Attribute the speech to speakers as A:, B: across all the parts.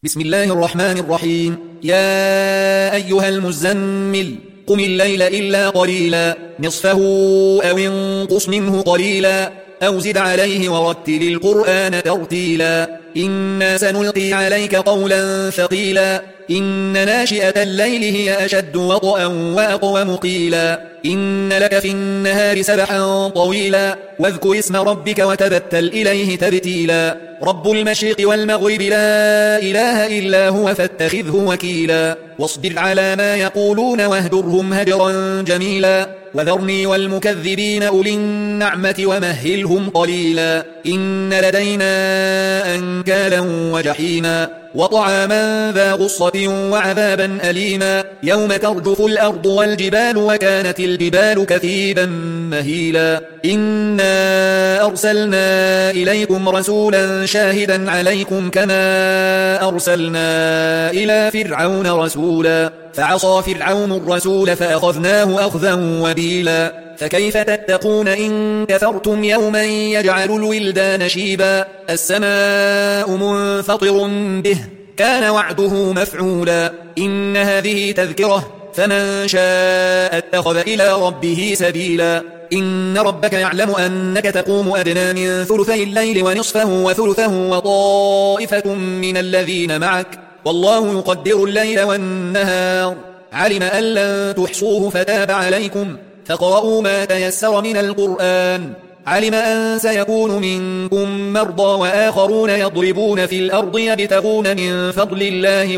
A: بسم الله الرحمن الرحيم. يا أيها المزمل قم الليل إلا قليلا نصفه أو انقص منه قليلا أو زد عليه ورتل القرآن ترتيلا إنا سنلقي عليك قولا ثقيلا إن ناشئة الليل هي أشد وطئا وأقوم قيلا إن لك في النهار سبحا طويلا واذكر اسم ربك وتبتل إليه تبتيلا رب المشرق والمغرب لا إله إلا هو فاتخذه وكيلا واصبر على ما يقولون واهجرهم هجرا جميلا وذرني والمكذبين أولي النعمة ومهلهم قليلا إن لدينا أنكالا وجحيما وطعاما ذا غصة وعذابا أليما يوم ترجف الأرض والجبال وكانت الجبال كثيبا مهيلا إنا أرسلنا إليكم رسولا شاهدا عليكم كما أرسلنا إلى فرعون رسولا فعصى فرعون الرسول فأخذناه أخذا وبيلا فكيف تتقون إن كفرتم يوما يجعل الولدان شيبا السماء منفطر به كان وعده مفعولا إن هذه تذكرة فمن شاء اتخذ إلى ربه سبيلا إن ربك يعلم أنك تقوم أدنى من ثلثي الليل ونصفه وثلثه وطائفة من الذين معك والله يقدر الليل والنهار علم أن لن تحصوه فتاب عليكم فاقرؤوا ما تيسر من القرآن علم أن سيكون منكم مرضى وآخرون يضربون في الأرض يبتغون من فضل الله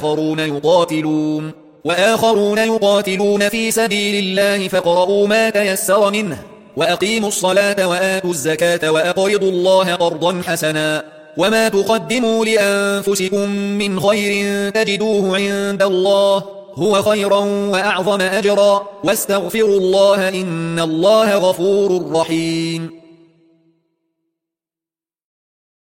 A: وآخرون يقاتلون في سبيل الله فاقرؤوا ما تيسر منه وأقيموا الصلاة وآتوا الزكاة وأقرضوا الله قرضا حسنا وما تقدموا لأنفسكم من خير تجدوه عند الله هو خيرا وأعظم أجرا واستغفروا الله إن الله غفور رحيم.